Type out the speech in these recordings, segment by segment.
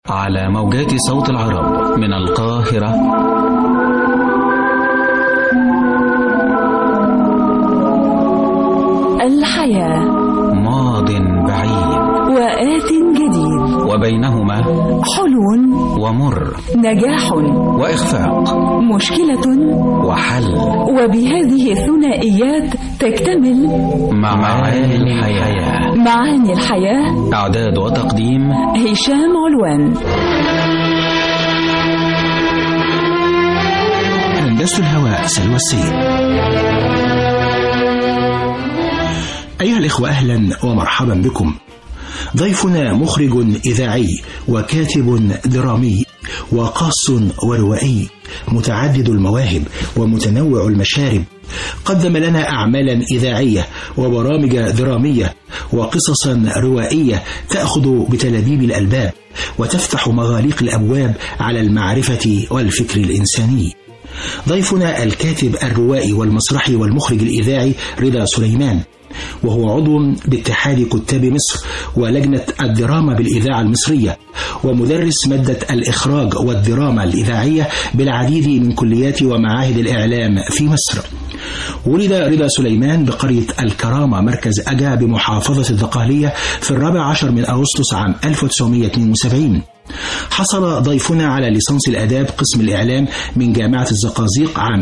على موجات صوت العرب من القاهرة. الحياة ماض بعيد وآت جديد وبينهما حلو ومر، نجاح وإخفاق، مشكلة وحل، وبهذه الثنائيات تكتمل معاني الحياة. معاني الحياة، إعداد وتقديم هشام علوان. هندسة الهواء سلوى السيد. أيها الإخوة، أهلا ومرحبا بكم. ضيفنا مخرج إذاعي وكاتب درامي وقاص وروائي متعدد المواهب ومتنوع المشارب. قدم لنا أعمالا إذاعية وبرامج درامية وقصصا روائية تأخذ بتلابيب الألباب وتفتح مغاليق الأبواب على المعرفة والفكر الإنساني. ضيفنا الكاتب الروائي والمسرحي والمخرج الإذاعي رضا سليمان، وهو عضو باتحاد كتاب مصر ولجنة الدراما بالإذاعة المصرية، ومدرس مادة الإخراج والدراما الإذاعية بالعديد من كليات ومعاهد الإعلام في مصر. ولد رضا سليمان بقرية الكرامة مركز أجا بمحافظة الدقهلية في 14 من أغسطس عام 1972. حصل ضيفنا على ليسانس الآداب قسم الإعلام من جامعة الزقازيق عام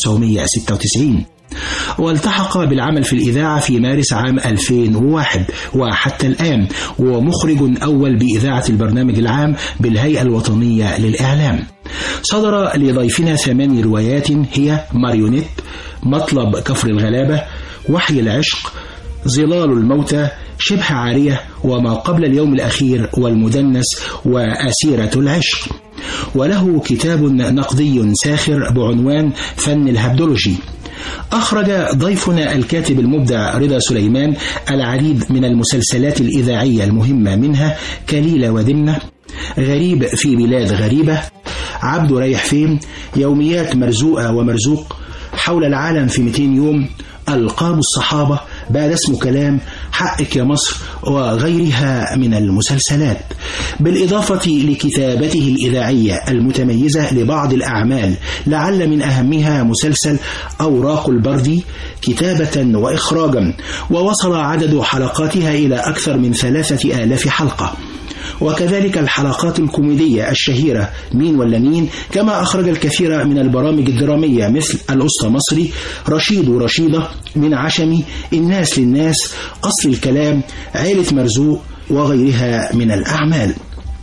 1996، والتحق بالعمل في الإذاعة في مارس عام 2001 وحتى الآن، ومخرج أول بإذاعة البرنامج العام بالهيئة الوطنية للإعلام. صدر لضيفنا 8 روايات هي ماريونيت، مطلب كفر الغلابة، وحي العشق، ظلال الموتى، شبه عارية، وما قبل اليوم الأخير، والمدنس، وأسيرة العشق. وله كتاب نقدي ساخر بعنوان فن الهبدولوجي. أخرج ضيفنا الكاتب المبدع رضا سليمان العديد من المسلسلات الإذاعية المهمة، منها كليلة ودمنة، غريب في بلاد غريبة، عبد رايح فين، يوميات مرزوقة ومرزوق، حول العالم في 200 يوم، ألقاب الصحابة، بعد اسم كلام، حقك يا مصر، وغيرها من المسلسلات، بالإضافة لكتابته الإذاعية المتميزة لبعض الأعمال، لعل من أهمها مسلسل أوراق البردي كتابة وإخراجا، ووصل عدد حلقاتها إلى أكثر من 3000 حلقة. وكذلك الحلقات الكوميدية الشهيرة مين ولا مين، كما أخرج الكثير من البرامج الدرامية مثل الأسطى مصري، رشيد ورشيدة، من عشمي، الناس للناس، أصل الكلام، عيلة مرزوق، وغيرها من الأعمال.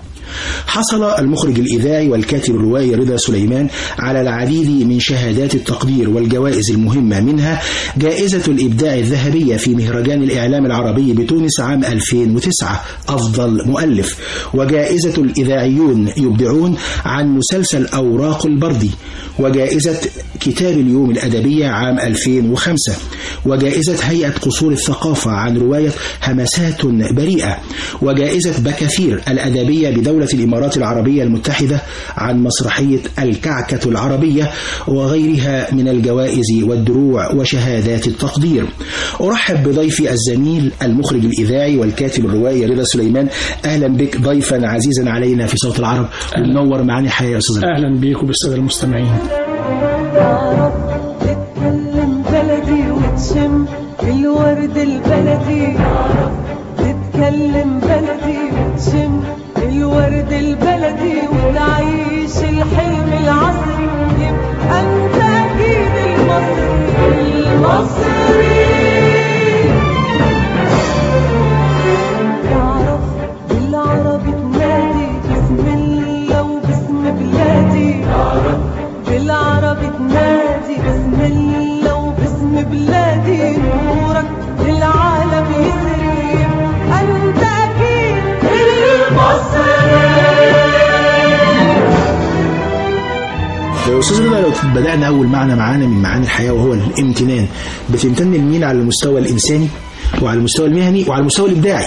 حصل المخرج الإذاعي والكاتب الروائي رضا سليمان على العديد من شهادات التقدير والجوائز المهمة، منها جائزة الإبداع الذهبية في مهرجان الإعلام العربي بتونس عام 2009 أفضل مؤلف، وجائزة الإذاعيون يبدعون عن مسلسل أوراق البردي، وجائزة كتاب اليوم الأدبية عام 2005، وجائزة هيئة قصور الثقافة عن رواية همسات بريئة، وجائزة بكثير الأدبية بدولة الإمارات العربية المتحدة عن مسرحية الكعكة العربية، وغيرها من الجوائز والدروع وشهادات التقدير. أرحب بضيفي الزميل المخرج الإذاعي والكاتب الروائي رضا سليمان. أهلا بك ضيفا عزيزا علينا في صوت العرب، ومنور معاني الحياة يا أستاذ. أهلا بك وبالسادة المستمعين. تتكلم بلدي وتشم الورد البلدي، تتكلم بلدي وتشم الورد البلدي، وتعيش الحلم العصري، يبقى انت اكيد المصري. تعرف بالعربي تنادي بسم الله وباسم بلادي، بالعربي تنادي بسم الله وباسم بلادي، نورك للعالم يسري، انت اكيد المصري. أستاذ رضا، لو بدأنا أول معنى معانا من معاني الحياة وهو الامتنان، بتمتن لمين على المستوى الإنساني وعلى المستوى المهني وعلى المستوى الإبداعي؟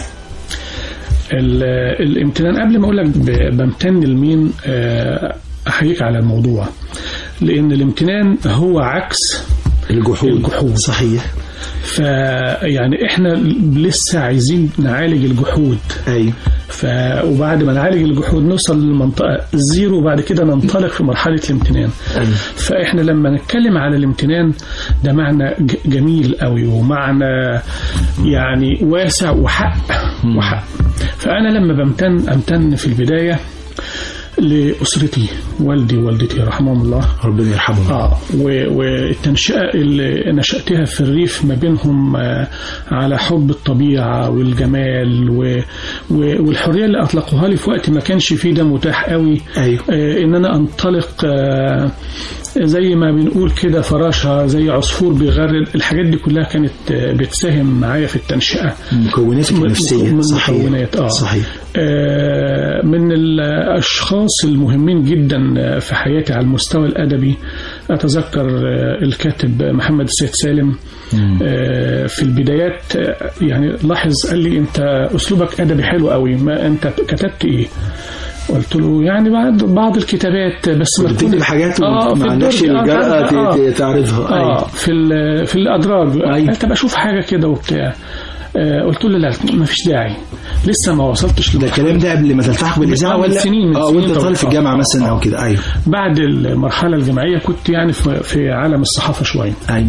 الامتنان، قبل ما أقول لك بمتن لمين، أحييك على الموضوع، لأن الامتنان هو عكس الجحود. صحيح. فيعني احنا لسه عايزين نعالج الجحود. ايوه. وبعد ما نعالج الجحود نوصل للمنطقة الزيرو، وبعد كده ننطلق في مرحلة الامتنان. فإحنا لما نتكلم على الامتنان ده معنى جميل قوي، ومعنى يعني واسع وحق. فأنا لما أمتن في البداية لأسرتي، والدي ووالدتي رحمهم الله، ربنا يرحمهم. والتنشئة اللي نشأتها في الريف ما بينهم على حب الطبيعة والجمال والحرية اللي أطلقوها لي في وقت ما كانش فيه ده متاح قوي. أيوه. إن أنا أنطلق زي ما بنقول كده فراشة زي عصفور بيغرد. الحاجات دي كلها كانت بتساهم معايا في التنشئة. مكونات النفسية. من مكونات صحيح. من الأشخاص المهمين جدا في حياتي على المستوى الأدبي أتذكر الكاتب محمد السيد سالم. في البدايات يعني لاحظ، قال لي أنت أسلوبك أدبي حلو قوي، ما أنت كتبت إيه؟ قلت له يعني بعض الكتابات بس ما بتكتب حاجات ما عندكش الجرأة تعرضها. في الأدراج. أنت بشوف حاجة كده وبتاع. قلت له لا ما فيش داعي، لسه ما وصلتش. ده الكلام ده قبل ما تلتحق بالإذاعة ولا سنين؟ وانت طالب في الجامعة مثلا أو كده؟ أيوه. بعد المرحلة الجامعية كنت يعني في عالم الصحافة شوية. أيوه.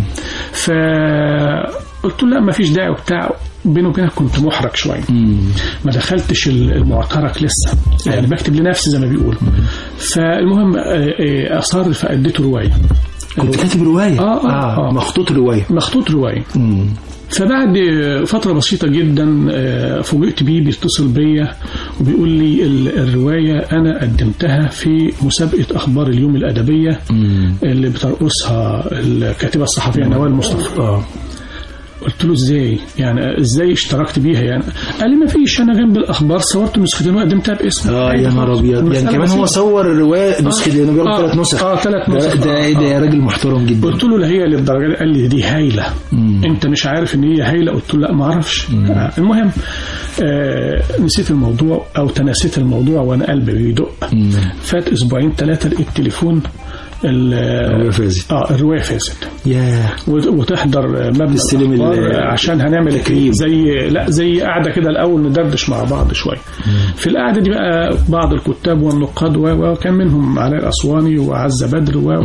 فقلت له لا ما فيش داعي وبتاع. بينه وبينك كنت محرج شوية، ما دخلتش المعترك لسه، يعني بكتب لنفسي زي ما بيقول. فالمهم أصر فأديته رواية. كنت كاتب رواية؟ مخطوط رواية. فبعد فترة بسيطة جدا فوجئت بيه بيتصل بيا وبيقول لي الرواية أنا قدمتها في مسابقة أخبار اليوم الأدبية اللي بترقصها الكاتبة الصحفية نوال مصطفى. قلت له ازاي يعني ازاي اشتركت بيها يعني؟ قال لي ما فيش، انا جنب الاخبار صورت نسختين وقدمتها باسمي. يا نهار ابيض، يعني كمان هو صور الروايه نسختين وجاب 3 نسخ. 3 نسخ. ده يا راجل محترم جدا. قلت له لا هي للدرجه دي؟ قال لي دي هايله. انت مش عارف ان هي هايله؟ قلت له لا ما اعرفش. المهم نسيت الموضوع او تناسيت الموضوع وانا قلبي بيدق. فات 2-3 لقيت تليفون الرواية فازت. الرواية فازت. وتحضر مبنى عشان هنعمل زي قاعدة كده الأول ندردش مع بعض شوية. في القعدة دي بقى بعض الكتاب والنقاد وكان منهم علاء الأسواني وعزة بدر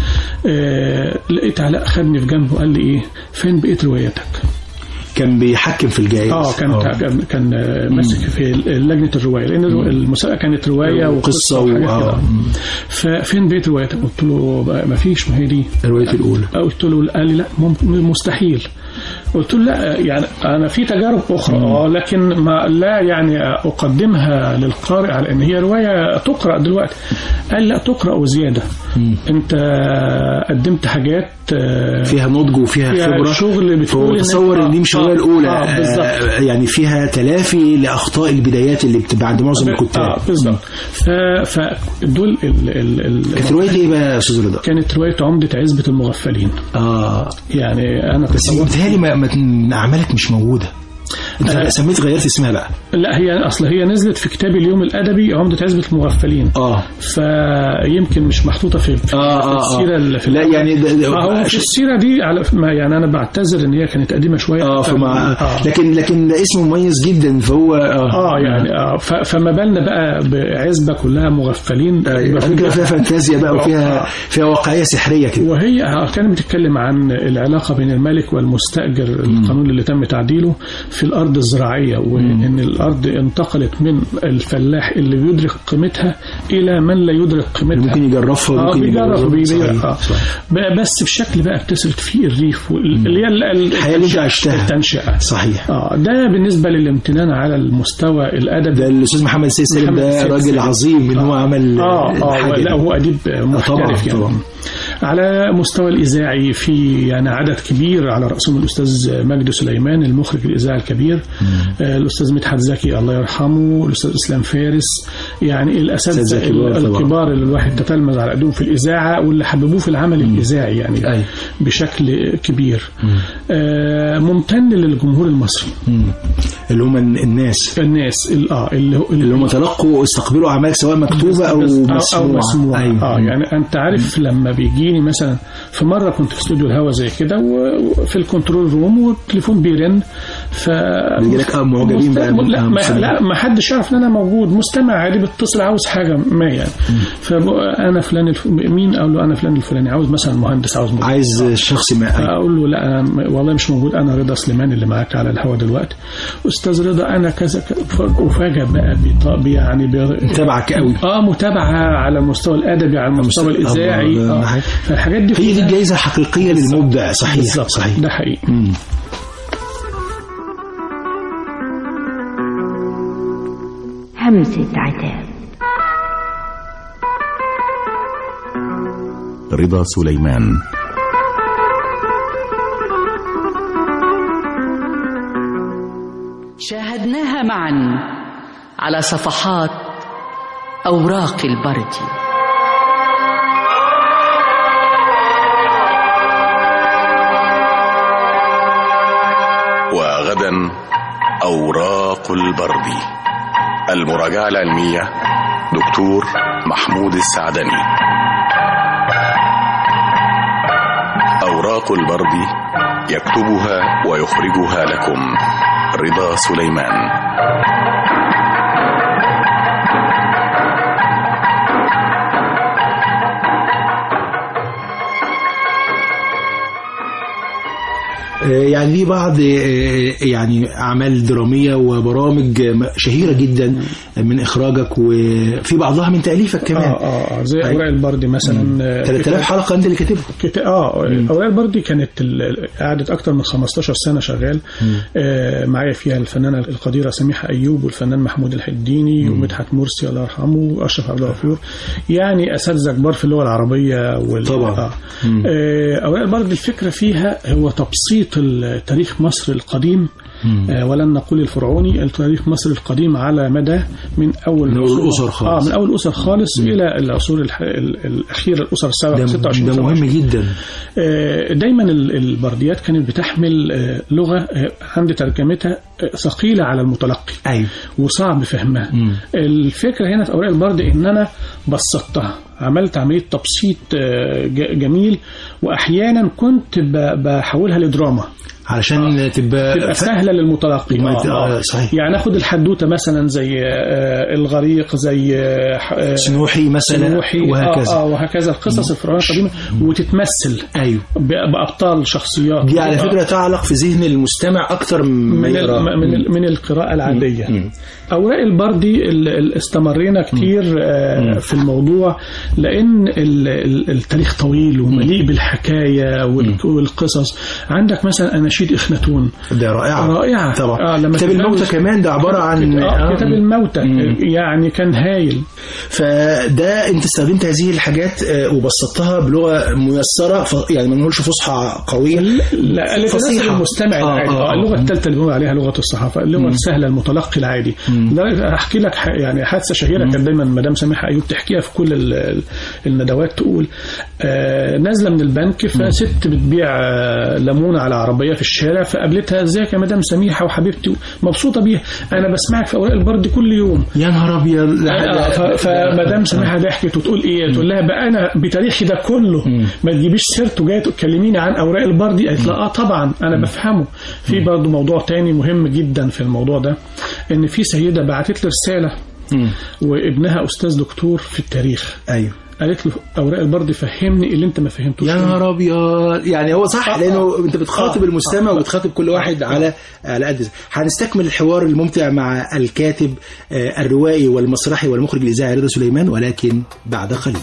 لقيت علاء خدني في جنبه وقال لي إيه فين بقيت روايتك؟ كان بيحكم في الجائزة. كان ماسك في لجنة الرواية، لأن المسابقة كانت رواية وقصة وحاجات. ففين بيت روايتك؟ قلت له ما فيش، ما هي دي الرواية الأولى. قلت له، قال لي لا مستحيل. قلت له لا يعني أنا في تجارب أخرى لكن ما لا يعني أقدمها للقارئ على أن هي رواية تقرأ دلوقتي. قال لا تقرأ وزيادة. أنت قدمت حاجات فيها نضج وفيها خبرة، شغل بتقول تصور ان دي مش الرواية الأولى. يعني فيها تلافي لأخطاء البدايات اللي بتبقى عند معظم الكتاب. بالظبط. فدول كانت رواية ايه بقى يا أستاذ رضا؟ كانت رواية عمدة عزبة المغفلين. يعني أنا بس بتهيألي من أعمالك مش موجودة. انت سميت غيرت اسمها بقى؟ لا هي نزلت في كتاب اليوم الادبي عمدة عزبة المغفلين. فيمكن مش محطوطه في السيره اللي في لا يعني هو في السيره دي على يعني انا بعتذر ان هي كانت قديمه شويه. لكن ده اسم مميز جدا فهو يعني فما بالنا بقى بعزبه كلها مغفلين. فكره فيها فانتازيا بقى وفيها واقعيه سحريه كده. وهي كانت بتتكلم عن العلاقه بين المالك والمستاجر. القانون اللي تم تعديله في الأرض الزراعية، وإن الأرض انتقلت من الفلاح اللي بيدرك قيمتها إلى من لا يدرك قيمتها. ممكن يجرفها وممكن يجرفها. بس بشكل بقى بتسرد فيه الريف اللي هي الحياة اللي عشتها. التنشئة. صحيح. ده بالنسبة للامتنان على المستوى الأدبي. ده الأستاذ محمد السيد سالم ده راجل عظيم إن هو عمل لا هو أديب محترف يعني. على مستوى الإذاعي في يعني عدد كبير على رأسهم الأستاذ مجدي سليمان المخرج الإذاعي الكبير، الأستاذ مدحت زكي الله يرحمه، الأستاذ إسلام فارس، يعني الأساتذة الكبار اللي الواحد تتلمذ على أيديهم في الإذاعة واللي حببوه في العمل الإذاعي يعني بشكل كبير. ممتن للجمهور المصري اللي هم الناس اللي هم تلقوا استقبلوا أعمال سواء مكتوبة أو مسموعة. يعني أنت عارف لما بيجيني مثلا في مرة كنت في استوديو الهوا زي كده وفي الكنترول روم والتليفون بيرن بيجي لك معجبين بقى لا ما حدش يعرف ان انا موجود، مستمع عادي بيتصل عاوز حاجه ما يعني. فانا فلان مين؟ اقول له انا فلان الفلاني، عاوز مثلا مهندس، عايز شخص ما. اقول له لا أنا والله مش موجود، انا رضا سليمان اللي معاك على الهوا دلوقتي. استاذ رضا انا كذا وفاجأ بقى يعني متابعك قوي. متابعه على المستوى الادبي، على المستوى الاذاعي. فالحاجات دي هي دي الجائزه الحقيقيه للمبدع. صحيح صحيح، ده حقيقي. همسة عتاب. رضا سليمان. شاهدناها معا على صفحات أوراق البرد. وغدا أوراق البرد، المراجعة العلمية دكتور محمود السعدني. أوراق البرد يكتبها ويخرجها لكم رضا سليمان. يعني ليه بعض يعني أعمال درامية وبرامج شهيرة جدا من إخراجك، وفي بعضها من تأليفك كمان. زي أوراق البرد مثلا 3000 حلقة أنت اللي كاتبها. أوراق البرد كانت قعدت أكتر من 15 سنة شغال. معايا فيها الفنانة القديرة سميحة أيوب والفنان محمود الحديني ومدحت مرسي الله يرحمه وأشرف عبد الغفور، يعني أساتذة كبار في اللغة العربية طبعا. أوراق البرد الفكرة فيها هو تبسيط تاريخ مصر القديم، ولن نقول الفرعوني، تاريخ مصر القديم على مدى من أول الأسر خالص. من أول الأسر خالص إلى العصور الأخيرة، الأسر 26. ده مهم جدا. دايما البرديات كانت بتحمل لغة عند ترجمتها ثقيلة على المتلقي. أيوة. وصعب فهمها. الفكرة هنا في أوراق البرد إن أنا بسطتها، عملت عملية تبسيط جميل، وأحيانا كنت بحولها لدراما علشان تبقى سهلة للمتلقي. صحيح. يعني أخذ الحدوتة مثلا زي الغريق، زي سنوحي مثلا، وهكذا وهكذا القصص الفرعونية القديمة، وتتمثل أيوة بأبطال شخصيات. دي على فكرة تعلق في ذهن المستمع أكتر من القراءة العادية. أوراق البردي استمرينا كتير في الموضوع، لأن التاريخ طويل ومليء بالحكاية والقصص. عندك مثلا أناشيد إخناتون، ده رائعة طبعا. كتاب الموتى كمان ده عبارة عن كتاب الموتى، يعني كان هايل. فده أنت استخدمت هذه الحاجات وبسطتها بلغة ميسرة، يعني ما نقولش فصحى قوية، لا فصيحة المستمع العادي. اللغة الثالثة اللي بنقول عليها لغة الصحافة، اللغة السهلة المتلقي العادي. احكي لك يعني حادثه شهيره كانت دايما مدام سميحه ايوب تحكيها في كل الندوات. تقول نازله من البنك، فست بتبيع ليمونه على عربيه في الشارع، فقابلتها ازيك يا مدام سميحه وحبيبتي، مبسوطه بيها، انا بسمعك في اوراق البرد كل يوم. يا نهار ابيض. فمدام سميحه ضحكت وتقول ايه؟ تقول لها بقى انا بتاريخي ده كله ما تجيبيش سيرته، جايه تكلميني عن اوراق البرد؟ قالت لها طبعا انا بفهمه. في برضه موضوع تاني مهم جدا في الموضوع ده، ان في سيده بعتت له رساله وابنها استاذ دكتور في التاريخ. ايوه. قالت له اوراق البرد فهمني اللي انت ما فهمتوش. يا نهار ابيض. يعني هو صح، لانه انت بتخاطب المستمع وبتخاطب كل واحد على قد. هنستكمل الحوار الممتع مع الكاتب الروائي والمسرحي والمخرج الاذاعي رضا سليمان، ولكن بعد قليل.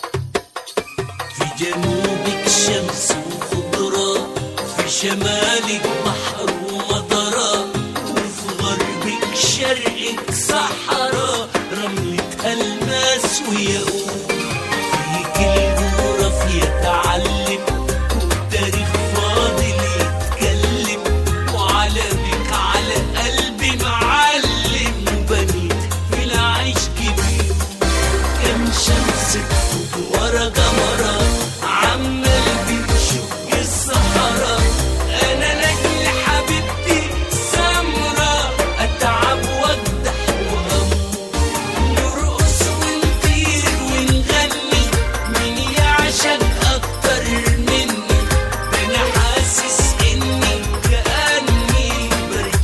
في جنوبك شمس وخضرة، في شمالك بحر ومطرة، وفي غربك شرقك صحراء، رملة ألماس وياقوت. فيك الجغرافيا تعلم، والتاريخ فاضل يتكلم، وعلمك على قلبي معلم، وبنيت في العيش كبير. كم شمس تفوت ورا قمرة، عمال بتشق الصحراء، أنا نجل حبيبتي سمرة، أتعب وأكدح وأموت، نرقص ونطير ونغني، مين يعشق أكتر مني؟ أنا حاسس إني كأني برتاح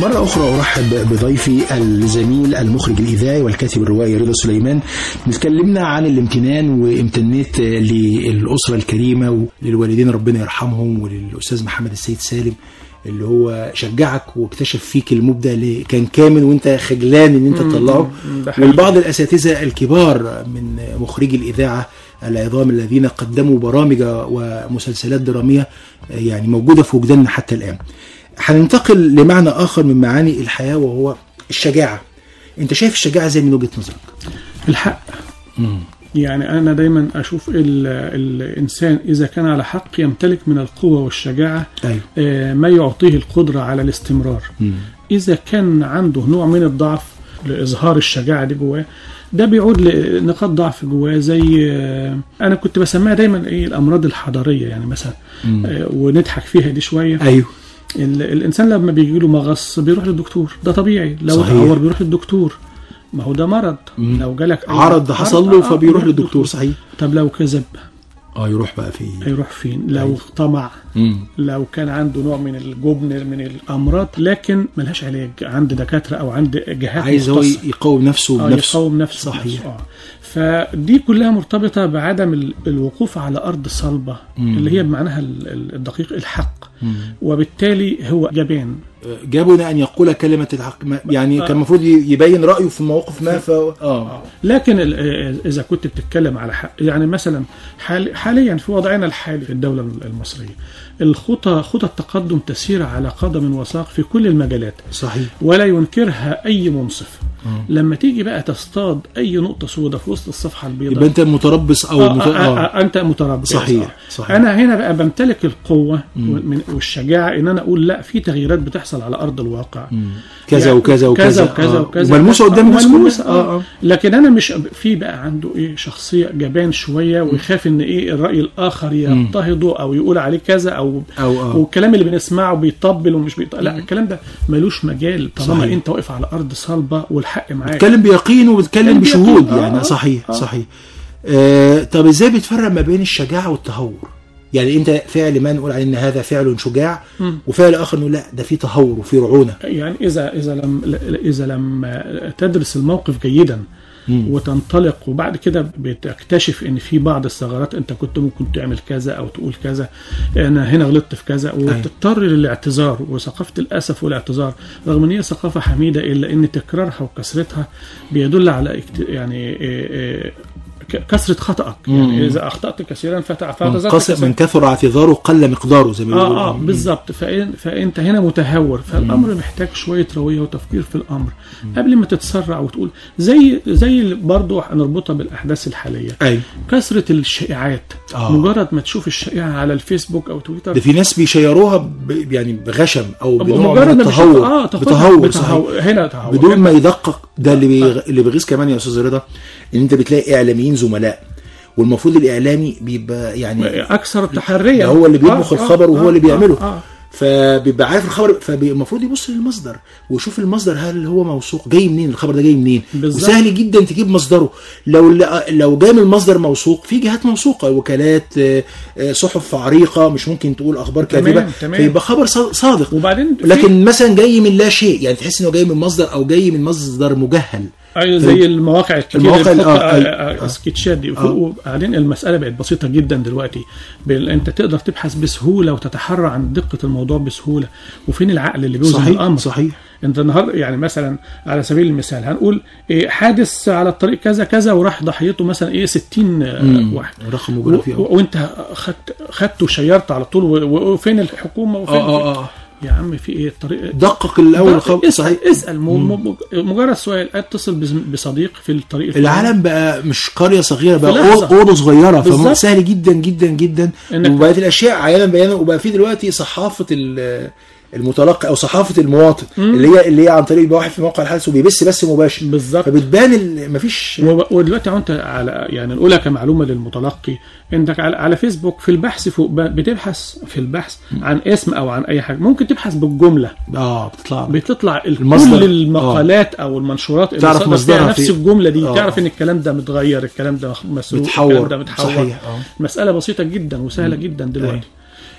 مرة أخرى أرحب بضيفي الزميل المخرج الإذاعي والكاتب الروائي رضا سليمان. نتكلمنا عن الامتنان وامتنيت للأسرة الكريمة وللوالدين ربنا يرحمهم وللأستاذ محمد السيد سالم اللي هو شجعك واكتشف فيك المبدع اللي كان كامل وانت خجلان ان انت تطلعه، والبعض الأساتذة الكبار من مخرجي الإذاعة العظام الذين قدموا برامج ومسلسلات درامية يعني موجودة في وجداننا حتى الآن. هننتقل لمعنى آخر من معاني الحياة وهو الشجاعة. أنت شايف الشجاعة زي من وجهة نظرك؟ الحق. يعني أنا دايما أشوف الإنسان إذا كان على حق يمتلك من القوة والشجاعة ما يعطيه القدرة على الاستمرار. إذا كان عنده نوع من الضعف لإظهار الشجاعة دي جواه، ده بيعود لنقاط ضعف جواه، زي أنا كنت بسميها دايما الأمراض الحضارية يعني مثلا، ونضحك فيها دي شوية. أيوه. الإنسان لما بيجي له مغص بيروح للدكتور، ده طبيعي. لو اتعور بيروح للدكتور، ما هو ده مرض. لو جالك عرض حصل له فبيروح للدكتور. صحيح. طب لو كذب يروح بقى فين؟ يروح فين؟ لو طمع، لو كان عنده نوع من الجبن من الامراض لكن ملهاش علاج عند دكاتره او عند جهات عايز هو يقوم نفسه بنفسه. يقوم نفسه. صحيح. فدي كلها مرتبطه بعدم الوقوف على ارض صلبه اللي هي بمعناها الدقيق الحق، وبالتالي هو جبان. جابنا أن يقول كلمة الحق، يعني كان المفروض يبين رأيه في مواقف ما. لكن إذا كنت بتتكلم على حق، يعني مثلا حاليا في وضعنا الحالي في الدولة المصرية خطى التقدم تسير على قدم وساق في كل المجالات. صحيح. ولا ينكرها أي منصف. لما تيجي بقى تصطاد أي نقطة سوداء في وسط الصفحة البيضاء يبقى أنت متربص أو أنت متربص. صحيح. أنا هنا بقى بمتلك القوة والشجاعة إن أنا أقول لا، في تغييرات بتحصل على أرض الواقع، كذا يعني وكذا وكذا وكذا وكذا وملموسة قدام الناس. لكن أنا مش في بقى عنده شخصية جبان شوية ويخاف إن الرأي الآخر يضطهده أو يقول عليه كذا أو والكلام اللي بنسمعه بيطبل ومش بيطبل. لا، الكلام ده ملوش مجال طالما أنت واقف على أرض صلبة والحق معاك. بتكلم بيقين وبتكلم بشهود يعني. صحيح. صحيح. طب إزاي بتفرق ما بين الشجاعة والتهور؟ يعني انت فعل ما نقول عليه ان هذا فعل شجاع، وفعل اخر نقول لا ده فيه تهور وفيه رعونه. يعني اذا لم تدرس الموقف جيدا وتنطلق وبعد كده بتكتشف ان في بعض الثغرات، انت كنت ممكن تعمل كذا او تقول كذا، انا هنا غلطت في كذا، وتضطر للاعتذار. وثقافه الاسف والاعتذار رغم ان هي ثقافه حميده الا ان تكرارها وكثرتها بيدل على يعني كثرة خطأك. يعني إذا أخطأت كثيرا فاعتذرت من كثر اعتذاره قل مقداره زي ما بيقولوا. بالضبط. فأنت هنا متهور. فالأمر محتاج شوية روية وتفكير في الأمر قبل ما تتسرع وتقول زي برضو هنربطها بالأحداث الحالية. كثرة الشائعات. مجرد ما تشوف الشائعة على الفيسبوك أو تويتر، ده في ناس بيشيروها يعني بغشم أو بنوع من التهور. بتهور. هنا تهور بدون ما يدقق. ده اللي بيغيظ كمان يا أستاذ رضا، ان انت بتلاقي اعلاميين زملاء، والمفروض الاعلامي بيبقى يعني اكثر التحريه، هو اللي بيطبخ الخبر وهو اللي بيعمله. فبيبقى عارف الخبر، فالمفروض يبص للمصدر ويشوف المصدر هل هو موثوق، جاي منين الخبر ده، جاي منين. وسهل جدا تجيب مصدره. لو جاي من المصدر موثوق، في جهات موثوقه، وكالات، صحف عريقه، مش ممكن تقول اخبار كاذبه، فيبقى خبر صادق. وبعدين لكن مثلا جاي من لا شيء، يعني تحس انه جاي من مصدر او جاي من مصدر مجهل. زي المواقع الكتير سكتشات دي. وبعدين المسألة بقت بسيطة جدا دلوقتي. انت تقدر تبحث بسهولة وتتحرى عن دقة الموضوع بسهولة. وفين العقل اللي بيوزن الأمر؟ صحيح. انت النهارده يعني مثلا على سبيل المثال هنقول حادث على الطريق كذا كذا وراح ضحيته مثلا 60 واحد، رقم مبالغ فيه، وانت خدته وشيرت على طول، وفين الحكومة وفين يا عم في ايه الطريق؟ دقق الاول الخبر. صحيح. اسال مجرد سؤال، اتصل بصديق في الطريق. العالم بقى مش قريه صغيره، بقى اوضه صغيره، فسهل جدا جدا جدا. وبقت الاشياء عيانا بيانا، وبقى في دلوقتي صحافه المتلقي او صحافه المواطن اللي هي عن طريق واحد في موقع الحادث وبيبث بس مباشر. بالظبط. فبتبان مفيش. ودلوقتي انت على يعني نقولها كمعلومه للمتلقي، انك على فيسبوك في البحث فوق بتبحث في البحث عن اسم او عن اي حاجه، ممكن تبحث بالجمله. بتطلع كل المقالات او المنشورات اللي تعرف مصدرها نفس الجمله دي. تعرف ان الكلام ده متغير، الكلام ده مسروق، الكلام ده متحور. صحيح. مساله بسيطه جدا وسهله جدا دلوقتي.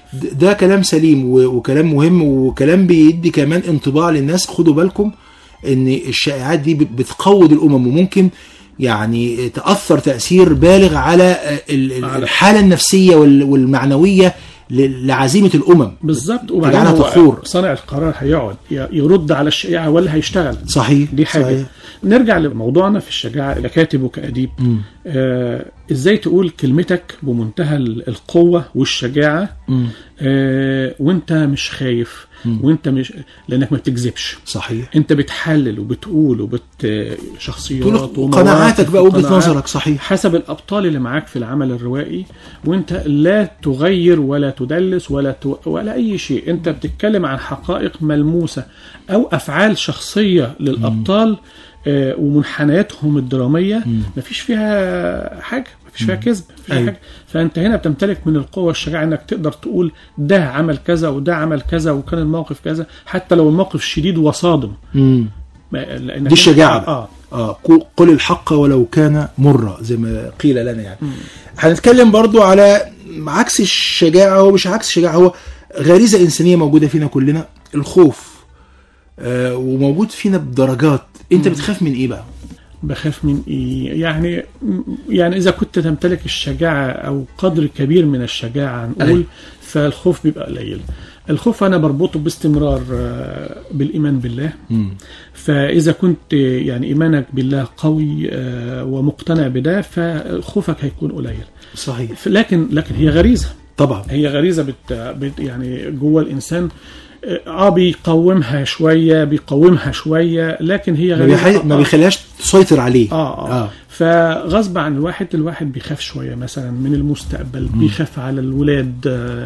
ده كلام سليم وكلام مهم، وكلام بيدي كمان انطباع للناس. خدوا بالكم ان الشائعات دي بتقوض الامم، وممكن يعني تأثر تأثير بالغ على الحالة النفسية والمعنوية لعزيمة الأمم بالظبط. وبعدين هو صانع القرار هيقعد يرد على الشائعة ولا هيشتغل؟ صحيح. دي حاجة. صحيح. نرجع لموضوعنا في الشجاعة ككاتب وكأديب. ازاي تقول كلمتك بمنتهى القوة والشجاعة وانت مش خايف، وانت مش، لانك ما بتكذبش. صحيح. انت بتحلل وبتقول شخصيات وقناعاتك بقى، وجهة نظرك. صحيح. حسب الابطال اللي معاك في العمل الروائي، وانت لا تغير ولا تدلس ولا اي شيء. انت بتتكلم عن حقائق ملموسة او افعال شخصية للابطال ومنحنياتهم الدرامية. مفيش فيها حاجة، مفيش فيها كذب، مفيش فيها حاجة. فأنت هنا بتمتلك من القوة والشجاعة أنك تقدر تقول ده عمل كذا وده عمل كذا وكان الموقف كذا، حتى لو الموقف شديد وصادم. دي الشجاعة. قل الحق ولو كان مرة، زي ما قيل لنا يعني. هنتكلم برضو على عكس الشجاعة، ومش عكس الشجاعة، هو غريزة إنسانية موجودة فينا كلنا، الخوف. وموجود فينا بدرجات. انت بتخاف من ايه بقى؟ بخاف من ايه؟ يعني اذا كنت تمتلك الشجاعة او قدر كبير من الشجاعة نقول، فالخوف بيبقى قليل. الخوف انا بربطه باستمرار بالايمان بالله. فاذا كنت يعني ايمانك بالله قوي ومقتنع بده، فخوفك هيكون قليل. صحيح. لكن هي غريزة طبعا، هي غريزة يعني جوه الانسان. بيقومها شوية، لكن هي غريزة ما بيخليهاش تسيطر عليه. فغصب عن الواحد بيخاف شوية مثلا من المستقبل. بيخاف على الولاد،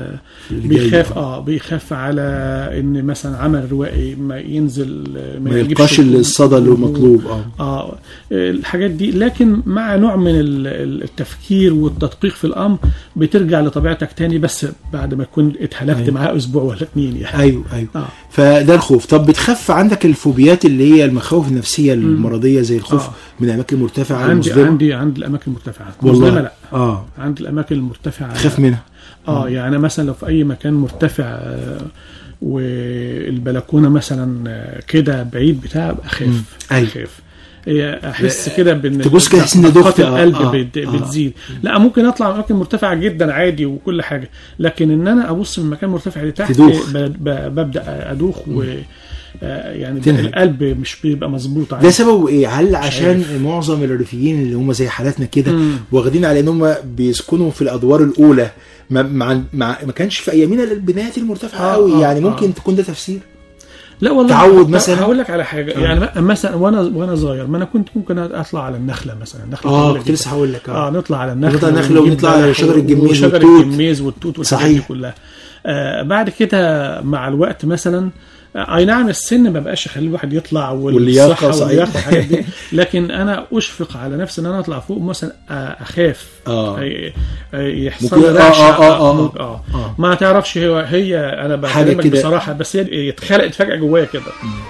بيخاف على ان مثلا عمل روائي ما ينزل ما يلقاش الصدى اللي مطلوب. الحاجات دي. لكن مع نوع من التفكير والتدقيق في الامر بترجع لطبيعتك تاني، بس بعد ما كنت اتهلكت معاه اسبوع ولا 2 يعني. ايوه. فده الخوف. طب بتخاف عندك الفوبيات اللي هي المخاوف النفسية المرضية، زي الخوف من الأماكن المرتفعة؟ عندي الأماكن المرتفعة. مظلمة لا. عندي الأماكن المرتفعة تخاف منها. يعني مثلا لو في أي مكان مرتفع والبلكونة مثلا كده بعيد بتاع، أخاف. احس كده تبص كده تحس ان ضغط القلب بتزيد. لا، ممكن اطلع من مكان مرتفع جدا عادي وكل حاجه، لكن ان انا ابص من مكان مرتفع لتحت ببدا ادوخ يعني القلب مش بيبقى مظبوط. ده سببه ايه؟ هل عشان معظم الريفيين اللي هم زي حالاتنا كده واخدين على ان هم بيسكنوا في الادوار الاولى، ما كانش في ايامنا البنايات المرتفعه قوي يعني؟ ممكن تكون ده تفسير. لا والله، تعود مثلا. هقول لك على حاجه يعني مثلا وانا صغير، ما انا كنت ممكن اطلع على النخله مثلا. كنت لسه هقول لك. نطلع على النخله ونطلع على شجر الجميز والتوت والحاجات دي كلها. بعد كده مع الوقت مثلا، اي نعم السن ما بقاش يخلي الواحد يطلع والصحه والحاجات دي، لكن انا اشفق على نفسي ان انا اطلع فوق مثلا، اخاف يحصل لي رعشه. ما تعرفش هي انا بكلمك بصراحه، بس هي اتخلقت فجاه جوايا كده.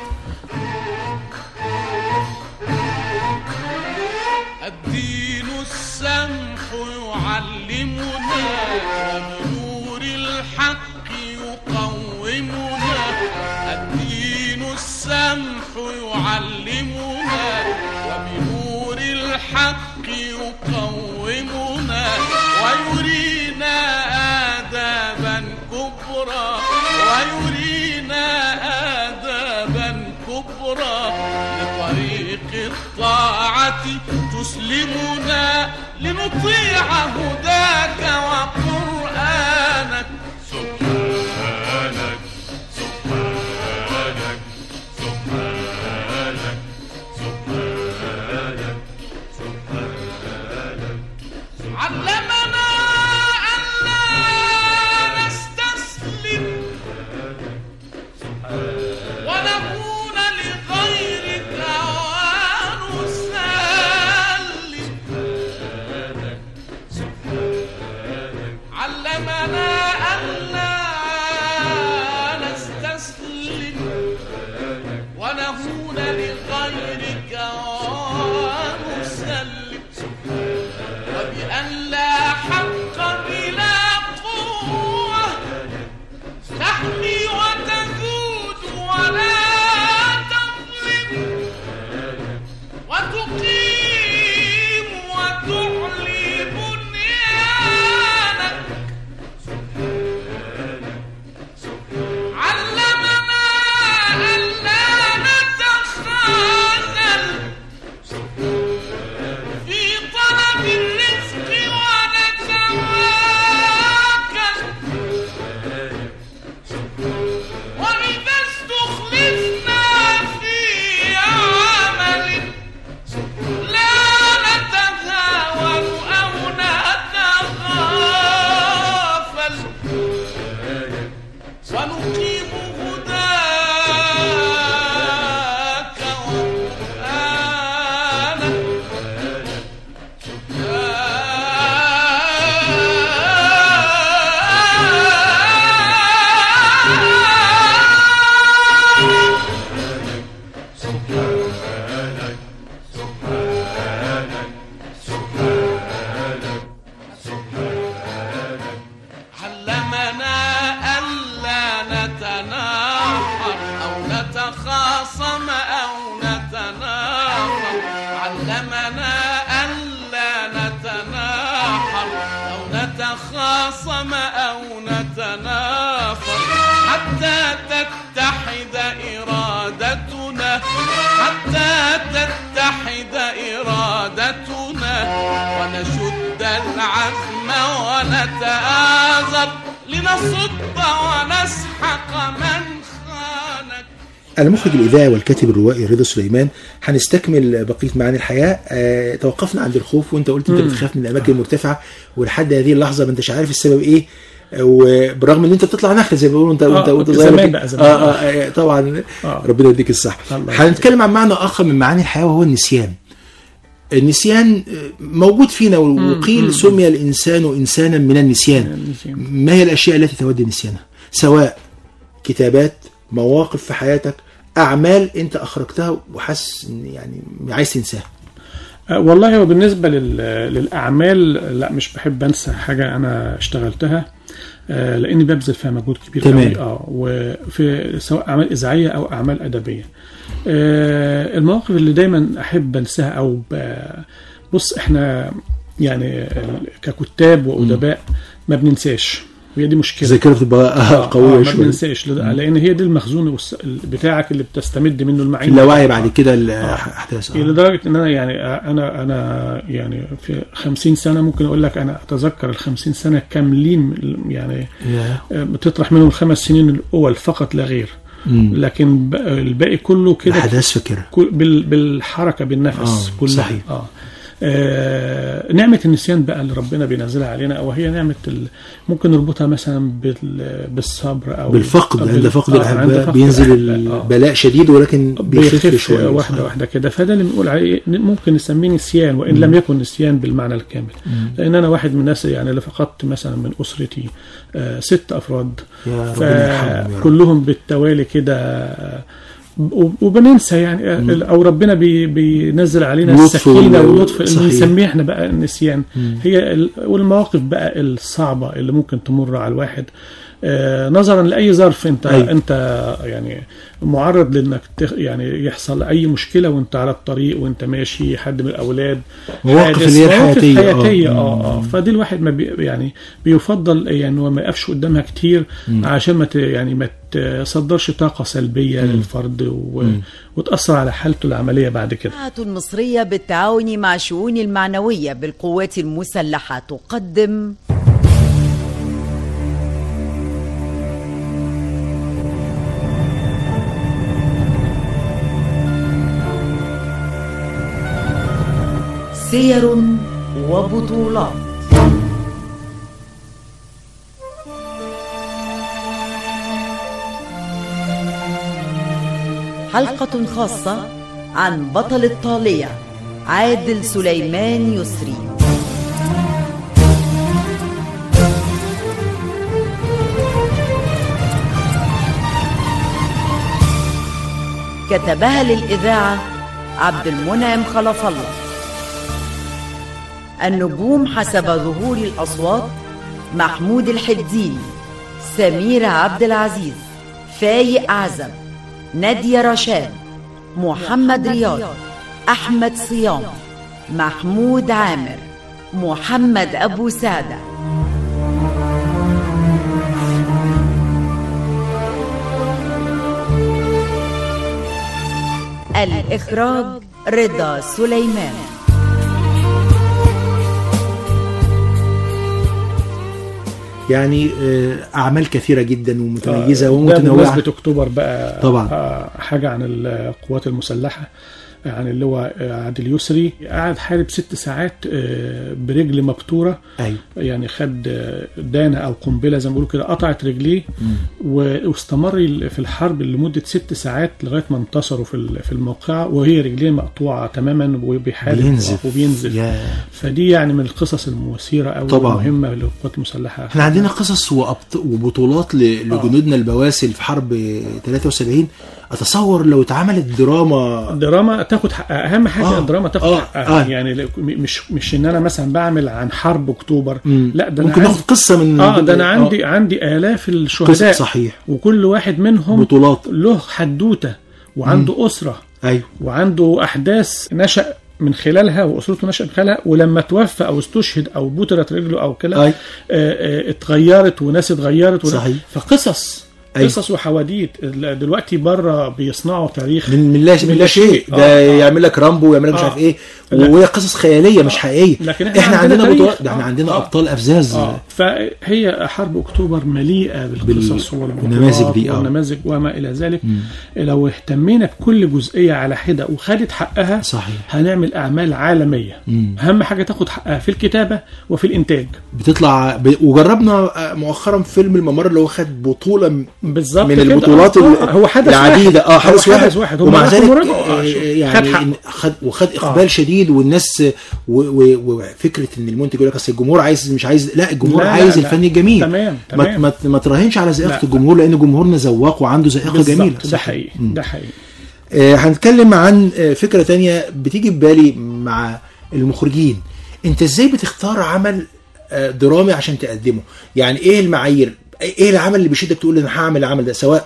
الدين السمح يعلمنا، بنور الحق يقومنا. الدين السمح يعلمنا، وبنور الحق يقومنا، ويرينا آدابا كبرى، لطريق الطاعة تسلمنا، لنطيع هداك وقرآنك. سبحانك سبحانك سبحانك سبحانك سبحانك. علمنا أن لا نستسلم ونكون لغيرك ونسلم. نتخاصم أو نتنافر حتى تتحد إرادتنا، حتى تتحد إرادتنا ونشد العزم ونتآزر لنصد ونسحق من خانك. المخرج الإذاعي والكاتب الروائي رضا سليمان. هنستكمل بقية معاني الحياة. توقفنا عند الخوف، وانت قلت انت بتخاف من الأماكن المرتفعة، ولحد هذه اللحظة ما انتش عارف السبب ايه، وبرغم ان انت بتطلع نخل زي ما بيقولوا وانت صغير. طبعا ربنا يديك الصحة. هنتكلم عن معنى آخر من معاني الحياة وهو النسيان. النسيان موجود فينا، وقيل سمي الإنسان إنسانا من النسيان. ما هي الأشياء التي تودي نسيانها؟ سواء كتابات، مواقف في حياتك، أعمال أنت أخرجتها وحس يعني عايز تنساها. والله هو بالنسبة للأعمال لا، مش بحب أنسى حاجة أنا اشتغلتها، لأني ببذل فيها مجهود كبير قوي. وفي سواء أعمال إذاعية أو أعمال أدبية. المواقف اللي دايما أحب أنساها أو بص، إحنا يعني ككتاب وأدباء ما بننساش، وهي دي مشكلة. ذاكرة بتبقى قوية شوية. ما بننساش لأن هي دي المخزون بتاعك اللي بتستمد منه المعين في اللاوعي بعد كده الأحداث. لدرجة إن أنا يعني أنا يعني في 50 سنة ممكن أقول لك أنا أتذكر ال50 سنة كاملين، يعني بتطرح منهم ال5 سنين الأول فقط لا غير. لكن الباقي كله كده الأحداث فاكرة بالحركة بالنفس كلها. صحيح. نعمة النسيان بقى اللي ربنا بينزلها علينا، أو هي نعمة ممكن نربطها مثلا بالصبر أو بالفقد. عند فقد الأحباء بينزل البلاء شديد، ولكن بيخف شوية واحدة واحدة كده. فده اللي بنقول عليه ممكن نسميه نسيان، وإن لم يكن نسيان بالمعنى الكامل. لأن أنا واحد من الناس يعني اللي فقدت مثلا من أسرتي 6 أفراد، كلهم بالتوالي كده، وبننسى يعني، او ربنا بينزل علينا السكينه واللطف اللي بنسميه احنا بقى النسيان. هي والمواقف بقى الصعبه اللي ممكن تمر على الواحد، نظرا لاي ظرف انت يعني معرض لانك يعني يحصل اي مشكله وانت على الطريق وانت ماشي، حد من الاولاد، مواقف اللي هي حياتيه. فدي الواحد ما يعني بيفضل يعني ما يقفش قدامها كتير، عشان ما تصدرش طاقه سلبيه للفرد وتاثر على حالته العمليه بعد كده. الجماعة المصرية بالتعاون مع الشؤون المعنويه بالقوات المسلحه تقدم سير وبطولات. حلقة خاصة عن بطل الطالية عادل سليمان يسري. كتبها للإذاعة عبد المنعم خلف الله. النجوم حسب ظهور الأصوات: محمود الحديني، سميرة عبد العزيز، فايق عزم، نادية رشاد، محمد رياض، أحمد صيام، محمود عامر، محمد أبو سادة. الإخراج رضا سليمان. يعني أعمال كثيرة جدا ومتميزة ومتنوعة. بمناسبة أكتوبر بقى طبعا حاجة عن القوات المسلحة، يعني اللي هو عادل يسري قعد حارب 6 ساعات برجل مبتورة. أيوة. يعني خد دانة أو قنبلة زي ما بيقولوا كده، قطعت رجليه واستمر في الحرب لمدة 6 ساعات لغاية ما انتصروا في الموقعة، وهي رجليه مقطوعة تماما وبيحارب وبينزل. فدي يعني من القصص المثيرة أو المهمة للقوات المسلحة. احنا عندنا قصص وبطولات لجنودنا البواسل في حرب 73. أتصور لو اتعملت دراما تاخد حقها. أهم حاجة الدراما تاخد حقها. يعني مش إن أنا مثلا بعمل عن حرب أكتوبر، لا، ده ممكن ناخد قصة من ده أنا عندي آلاف الشهداء. صحيح. وكل واحد منهم بطولات له حدوتة، وعنده أسرة. أيوه. وعنده أحداث نشأ من خلالها واسرته نشأت من خلالها، ولما توفى او استشهد او بترت رجله او كده اتغيرت وناس اتغيرت صحيح. فقصص قصص وحواديت. دلوقتي بره بيصنعوا تاريخ من لا شيء ده يعمل لك رامبو ويعمل لك مش عارف ايه، وهي قصص خياليه مش حقيقيه. لكن احنا عندنا بطولات، احنا عندنا ابطال افزاز. فهي حرب اكتوبر مليئه بالقصص والنماذج دي والنماذج وما الى ذلك. لو اهتمينا بكل جزئيه على حده وخدت حقها صحيح هنعمل اعمال عالميه. اهم حاجه تاخد حقها في الكتابه وفي الانتاج. بتطلع وجربنا مؤخرا فيلم الممر اللي هو خد بطوله بالظبط من البطولات هو حدث العديده. حدث واحد ومع ذلك يعني خد اقبال شديد، والناس وفكره ان المنتج يقول لك اصل الجمهور عايز مش عايز، لا الجمهور عايز الفن الجميل. تمام. ما تراهنش على ذائقه الجمهور، لان جمهورنا ذواق وعنده ذائقه جميله. ده حقيقي. ده حقيقي. هنتكلم عن فكره تانية بتيجي في بالي مع المخرجين. انت ازاي بتختار عمل درامي عشان تقدمه؟ يعني ايه المعايير؟ ايه العمل اللي بيشدك تقول انا هعمل العمل ده، سواء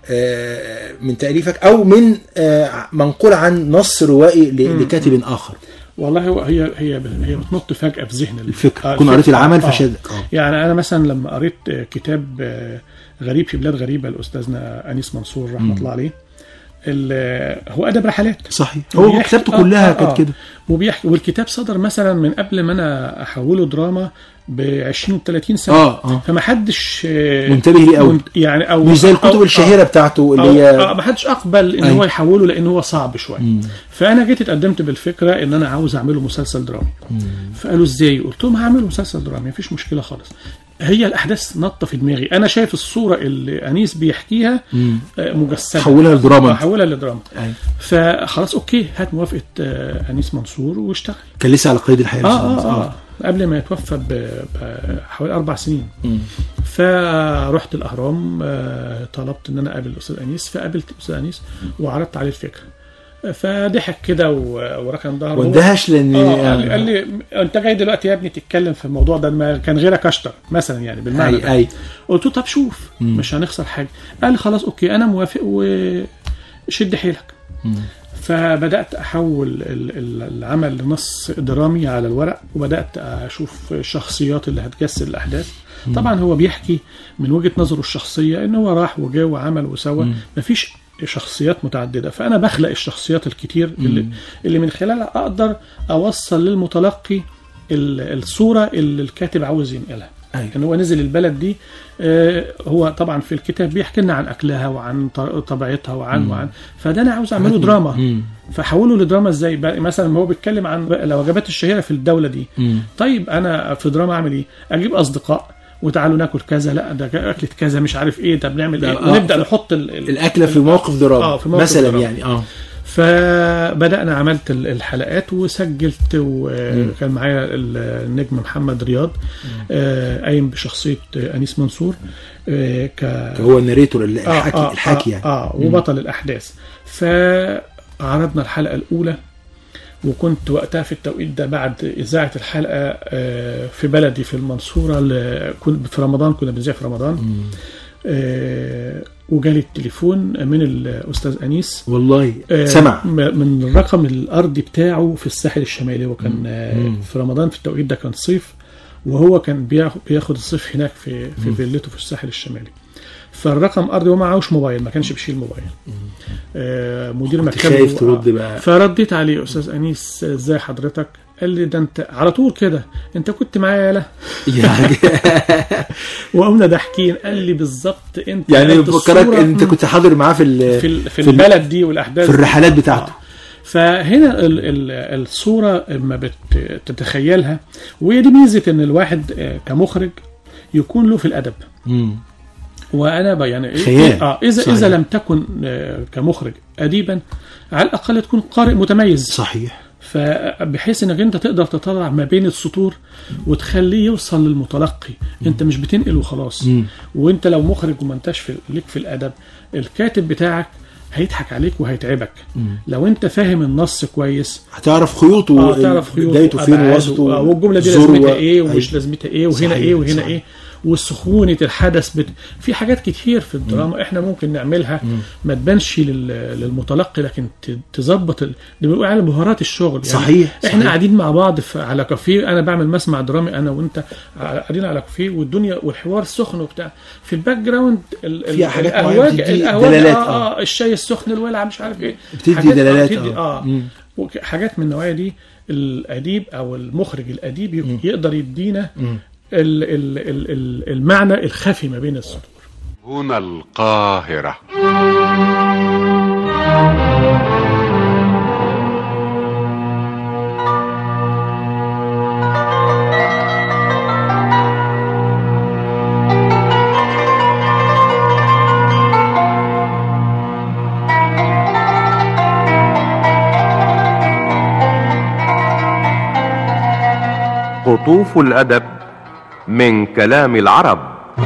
من تأليفك او من منقول عن نص روائي لكاتب اخر؟ والله هي بتنط فجأة في ذهن الفكرة. كنت قريت العمل فشدك. يعني انا مثلا لما قريت كتاب غريب في بلاد غريبة لأستاذنا أنيس منصور رحمة الله عليه، هو أدب رحلات. صحيح. هو كتابته كلها كانت كده. وبيحكي، والكتاب صدر مثلا من قبل ما انا احوله دراما ب20 و30 سنه. فما حدش منتبه ليه قوي، يعني او مش زي الكتب الشهيره بتاعته اللي هي ما حدش اقبل ان هو يحوله لان هو صعب شويه. فانا جيت اتقدمت بالفكره ان انا عاوز اعمله مسلسل درامي. فقالوا ازاي؟ قلت لهم هعمله مسلسل درامي مفيش مشكله خالص. هي الاحداث نطه في دماغي، انا شايف الصوره اللي انيس بيحكيها مجسده، حولها لدراما. فخلاص اوكي، هات موافقه انيس منصور واشتغل. كان لسه على قيد الحياه. قبل ما يتوفى بحوالي 4 سنين. فرحت الاهرام، طلبت ان انا اقابل الاستاذ انيس، فقابلت الاستاذ انيس وعرضت عليه الفكره. فضحك كده وركن ظهره واندهش، لان قال لي انت جاي دلوقتي يا ابني تتكلم في الموضوع ده، ما كان غيرك اشطر مثلا، يعني بالمعنى ده. قلت له طب شوف، مش هنخسر حاجه. قال لي خلاص اوكي انا موافق وشد حيلك. فبدأت أحول العمل لنص درامي على الورق، وبدأت أشوف الشخصيات اللي هتجسد الأحداث. طبعا هو بيحكي من وجهة نظره الشخصية، إنه هو راح وجا وعمل وسوى، مفيش شخصيات متعددة. فأنا بخلق الشخصيات الكتير اللي من خلالها أقدر أوصل للمتلقي الصورة اللي الكاتب عاوز ينقلها. إن هو نزل البلد دي، هو طبعا في الكتاب بيحكي لنا عن أكلها وعن طبيعتها وعن فده أنا عاوز أعمله دراما. فحوله لدراما إزاي؟ مثلا هو بيتكلم عن الوجبات الشهيرة في الدولة دي. طيب أنا في دراما أعمل إيه؟ أجيب أصدقاء وتعالوا ناكل كذا، لا ده أكلة كذا مش عارف إيه، طب نعمل إيه؟ ونبدأ نحط الأكلة في موقف دراما مثلا درامة. يعني فبدأنا عملت الحلقات وسجلت، وكان معايا النجم محمد رياض قايم بشخصية أنيس منصور هو الناريتور الحكي يعني وبطل الأحداث. فعرضنا الحلقة الأولى، وكنت وقتها في التوقيت ده بعد إذاعة الحلقة في بلدي في المنصورة، في رمضان كنا بنذاع في رمضان. وجالي التليفون من الأستاذ أنيس، والله سمع من الرقم الأرضي بتاعه في الساحل الشمالي. وكان في رمضان في التوقيت ده كان صيف، وهو كان بياخد الصيف هناك في فيلته في الساحل الشمالي. فالرقم أرضي وما معهوش موبايل، ما كانش بيشيل موبايل. مدير مكتبه. فرديت عليه، أستاذ أنيس ازاي حضرتك؟ قال لي ده انت على طول كده، انت كنت معايا يالا. وقمنا ضاحكين. قال لي بالظبط انت يعني بفكرك انت كنت حاضر معاه في البلد دي والاحداث في الرحلات بتاعته. فهنا الصوره اما بتتخيلها، وهي دي ميزه ان الواحد كمخرج يكون له في الادب. وانا يعني اذا لم تكن كمخرج اديبا، على الاقل تكون قارئ متميز. صحيح. فبحيث انك انت تقدر تطلع ما بين السطور وتخليه يوصل للمتلقي. انت مش بتنقل وخلاص. وانت لو مخرج وما انتش ليك في الادب، الكاتب بتاعك هيضحك عليك وهيتعبك. لو انت فاهم النص كويس هتعرف خيوطه، هتعرف خيوطه بدايته فين ووسطه، والجمله دي لازمتها ايه ومش لازمتها ايه، وهنا ايه وهنا ايه. وسخونة الحدث في حاجات كتير في الدراما احنا ممكن نعملها ما تبانش للمتلقي، لكن تظبط اللي بيقول على بهارات الشغل يعني. صحيح. احنا قاعدين مع بعض على كافيه، انا بعمل مسمع درامي انا وانت قاعدين على كافيه والدنيا والحوار سخن وبتاع، في الباك جراوند الأهواج الشاي السخن الولع مش عارف ايه، بتدي دلالات حاجات من النوعية دي. الأديب أو المخرج الأديب يقدر يدينا المعنى الخفي ما بين السطور. هنا القاهرة. قطوف الأدب من كلام العرب.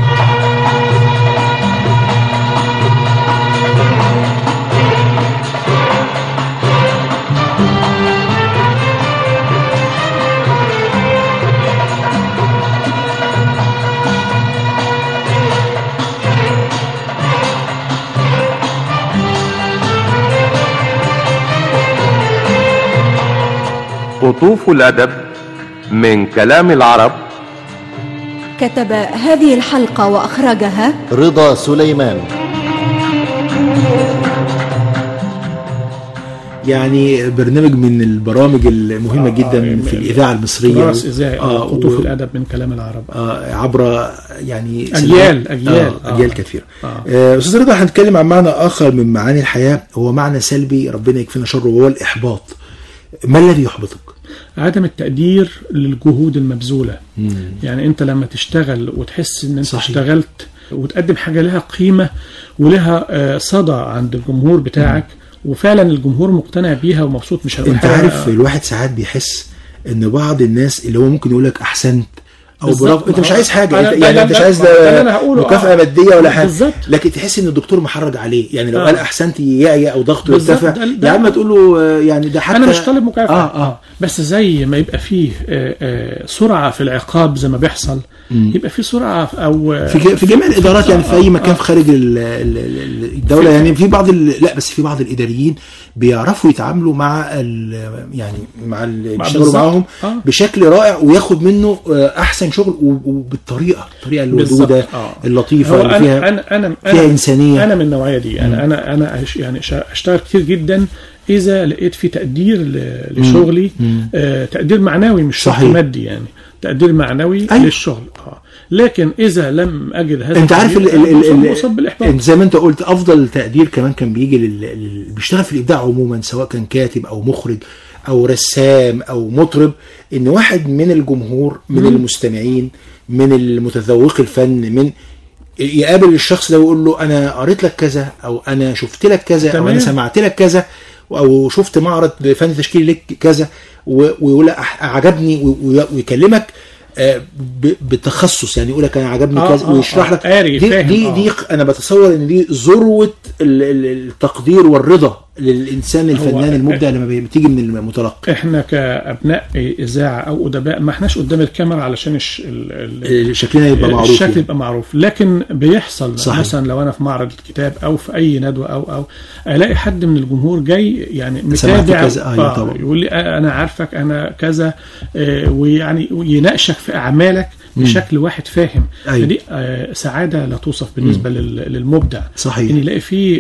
قطوف الأدب من كلام العرب. كتب هذه الحلقة وأخرجها رضا سليمان. يعني برنامج من البرامج المهمة جدا في الإذاعة المصرية، راس إذاعي قطوف الأدب من كلام العرب عبر يعني أجيال كثيرة. أستاذ رضا، هنتكلم عن معنى آخر من معاني الحياة، هو معنى سلبي ربنا يكفينا شره، وهو الإحباط. ما الذي يحبطك؟ عدم التقدير للجهود المبذولة. يعني انت لما تشتغل وتحس ان انت اشتغلت وتقدم حاجة لها قيمة ولها صدى عند الجمهور بتاعك، وفعلا الجمهور مقتنع بيها ومبسوط، مش هقول انت عارف الواحد ساعات بيحس ان بعض الناس اللي هو ممكن يقولك احسنت او برافو، انت مش عايز حاجه يعني انت مش عايز مكافاه ماديه ولا حاجه، لكن تحس ان الدكتور محرج عليه، يعني لو قال احسنت يعيا او ضغطه يرتفع، يا عم تقول له يعني ده حتى انا مش طالب مكافاه. بس زي ما يبقى فيه سرعه في العقاب زي ما بيحصل، يبقى فيه سرعه او في جميع الادارات، يعني في اي مكان في خارج الدوله، يعني في بعض لا بس في بعض الاداريين بيعرفوا يتعاملوا مع يعني مع اللي بيشتغلوا معاهم بشكل رائع، وياخد منه احسن شغل وبالطريقه الودوده اللطيفه اللي فيها انسانيه. انا من النوعيه دي، انا يعني اشتغل كتير جدا اذا لقيت في تقدير لشغلي، تقدير معنوي مش شرط مادي، يعني تقدير معنوي للشغل. لكن اذا لم اجد هذا، انت عارف انت زي ما انت قلت افضل تقدير كمان كان بيجي بيشتغل في الابداع عموما، سواء كان كاتب او مخرج او رسام او مطرب، ان واحد من الجمهور، من المستمعين، من المتذوق الفن، من يقابل الشخص ده ويقول له انا قريت لك كذا، او انا شفت لك كذا، او انا سمعت لك كذا، او شفت معرض فن تشكيلي لك كذا، ويقول عجبني، ويكلمك بالتخصص، يعني يقول لك انا عجبني كذا، ويشرح لك. دي انا بتصور ان دي ذروه التقدير والرضا للانسان الفنان المبدع لما بتيجي من المتلقي. احنا كابناء اذاعه او ادباء ما احناش قدام الكاميرا علشان شكلنا يبقى معروف، الشكل يبقى معروف، لكن بيحصل مثلا لو انا في معرض الكتاب او في اي ندوه او الاقي حد من الجمهور جاي يعني متابع، يقول لي انا عارفك انا كذا، ويعني يناقشك في اعمالك بشكل واحد فاهم. دي سعاده لا توصف بالنسبه للمبدع. صحيح. ان يلاقي فيه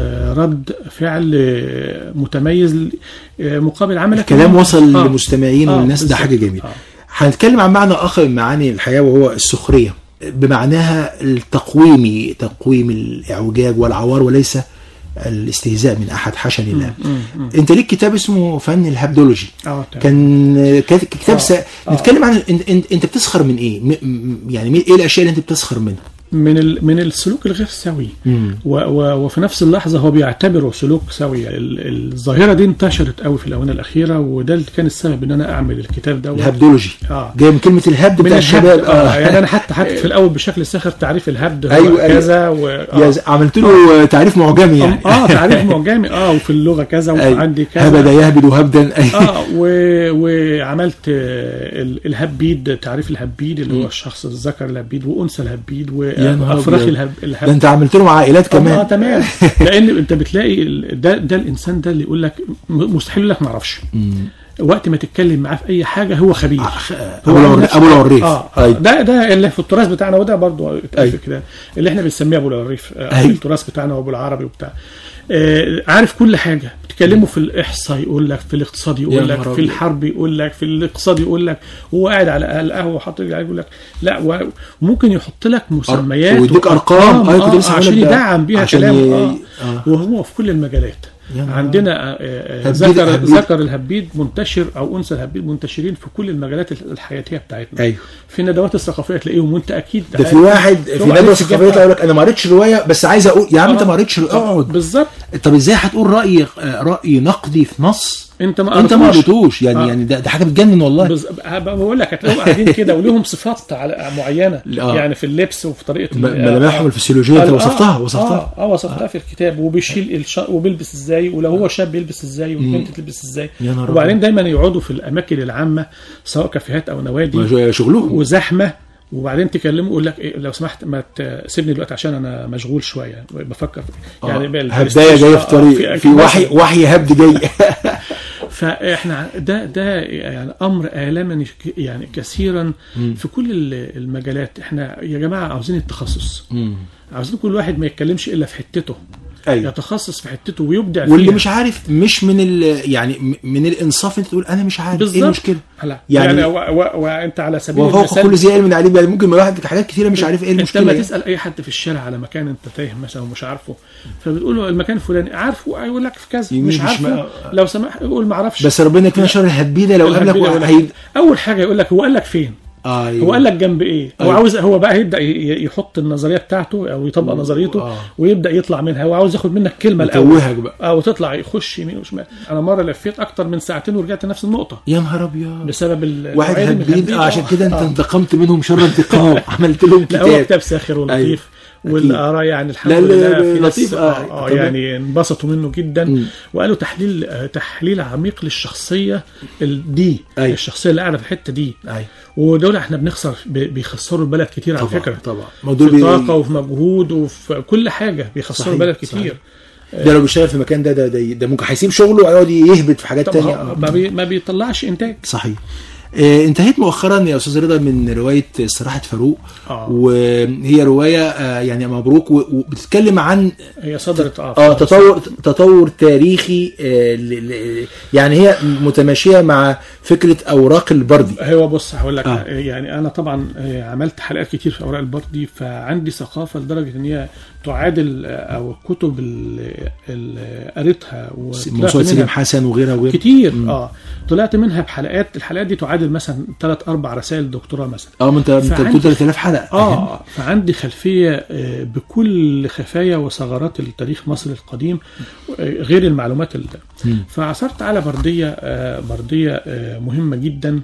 رد فعل متميز مقابل عملك، الكلام وصل للمستمعين والناس، ده حاجه جميله. هنتكلم عن معنى اخر من معاني الحياه، وهو السخريه بمعناها التقويمي، تقويم الاعوجاج والعوار، وليس الاستهزاء من احد، حاشا لله. انت ليك كتاب اسمه فن الهبدولوجي، كان كتاب نتكلم عن انت بتسخر من ايه، يعني ايه الاشياء اللي انت بتسخر منها؟ من السلوك الغير سوي، وفي نفس اللحظه هو بيعتبره سلوك سوي. الظاهره دي انتشرت قوي في الاونه الاخيره، وده اللي كان السبب ان انا اعمل الكتاب ده. الهبدولوجي جاي من كلمه الهبد بتاع الشباب. يعني انا حتى في الاول بشكل ساخر تعريف الهبد هو كذا عملت له تعريف معجمي يعني. تعريف معجمي وفي اللغه كذا وعندي كذا هبد يهبد وهبدا. وعملت الهبيد، تعريف الهبيد اللي هو الشخص الذكر الهبيد وانثى الهبيد وافراخ الهبد. ده انت عملت لهم عائلات كمان. تمام. لان انت بتلاقي ده الانسان ده اللي يقول لك مستحيل لك ما اعرفش، وقت ما تتكلم معاه في اي حاجه هو خبير. ابو العريف. ده اللي في التراث بتاعنا، وده برضه كده اللي احنا بنسميه ابو العريف في التراث بتاعنا وابو العربي وبتاع. عارف كل حاجه. بتكلمه في الاحصاء يقول لك، في الاقتصاد يقول لك، في الحرب يقول لك، في الاقتصاد يقول لك، وهو قاعد على القهوه وحاطط رجله يقول لك لا، وممكن يحط لك مسميات ويديك ارقام عشان يدعم بيها كلامه. وهو في كل المجالات. عندنا ذكر الهبيد منتشر او انثى الهبيد منتشرين في كل المجالات الحياتيه بتاعتنا. في الندوات الثقافيه تلاقيهم، وانت اكيد ده في واحد في ندوه ثقافيه يقول لك انا ما قريتش روايه بس عايز اقول يا عم انت ما قريتش اقعد. بالظبط. طب ازاي هتقول راي نقدي في نص انت ما قريتوش؟ يعني ده حاجه بتجنن والله. بقول لك هتلاقيهم قاعدين كده وليهم صفات معينه يعني في اللبس وفي طريقه ملامحهم الفسيولوجيه. انت وصفتها في الكتاب. وبيشيل وبيلبس ازاي، ولو هو شاب يلبس ازاي، والبنت تلبس ازاي. وبعدين دايما يقعدوا في الاماكن العامه سواء كافيهات او نوادي شغلهم وزحمه، وبعدين تكلمه يقول لك لو سمحت ما تسيبني دلوقتي عشان انا مشغول شويه بفكر يعني هبدايه جايه في طريق في وحي هبد جاي. فاحنا ده يعني امر آلمني يعني كثيرا في كل المجالات. احنا يا جماعه عاوزين التخصص، عاوزين كل واحد ما يتكلمش الا في حتته. يتخصص في حتته ويبدع فيها. واللي مش عارف مش يعني من الانصاف انت تقول انا مش عارف بالزبط. ايه المشكله يعني وانت على سبيل المثال كل زي علم عليم. يعني ممكن الواحد في حاجات كثيره مش عارف ايه المشكله. انت لما تسال اي حد في الشارع على مكان انت تايه مثلا ومش عارفه، فبتقول له المكان الفلاني عارفه، يقول لك في كذا. مش عارفه لو سمحت يقول ما اعرفش. بس ربنا يكفينا شر الهبيده. لو قابلك اول حاجه يقول لك هو قال لك فين. هو قال لك جنب ايه. هو عاوز، هو بقى يبدا يحط النظريه بتاعته او يطبق نظريته ويبدا يطلع منها. هو عاوز ياخد منك كلمه الاول وتطلع يخش يمين وشمال. انا مره لفيت اكتر من ساعتين ورجعت نفس النقطه. يا نهار ابيض. بسبب واحد هبيد. عشان كده انت انتقمت منهم شر انتقام. عملت لهم كتاب. لا هو كتاب ساخر ولطيف. والآراء يعني الحمد لله في ناس يعني انبسطوا منه جدا. وقالوا تحليل عميق للشخصيه دي. الشخصيه اللي قاعده في الحته دي. ودول احنا بيخسروا البلد كتير على فكره. طبعا في طاقه وفي مجهود وفي كل حاجه بيخسروا البلد كتير. ده لو بيشتغل في المكان ده ممكن هيسيب شغله ويقعد يهبط في حاجات تانية. ما بيطلعش انتاج. صحيح. انتهيت مؤخرا يا استاذ رضا من روايه استراحه فاروق. وهي روايه يعني مبروك، وبتتكلم عن هي صدرت تطور تاريخي. يعني هي متماشيه مع فكره اوراق البردي. هو بص هقول لك يعني انا طبعا عملت حلقات كتير في اوراق البردي، فعندي ثقافه لدرجه ان هي تعادل او الكتب اللي قريتها موسوعه سليم حسن وغيرها كتير. طلعت منها بحلقات. الحلقات دي تعادل مثلا 3-4 رسائل دكتوراه مثلا. انت بتقول 3000 حلقه. فعندي خلفيه بكل خفايا وثغرات التاريخ مصر القديم غير المعلومات فعثرت على برديه مهمه جدا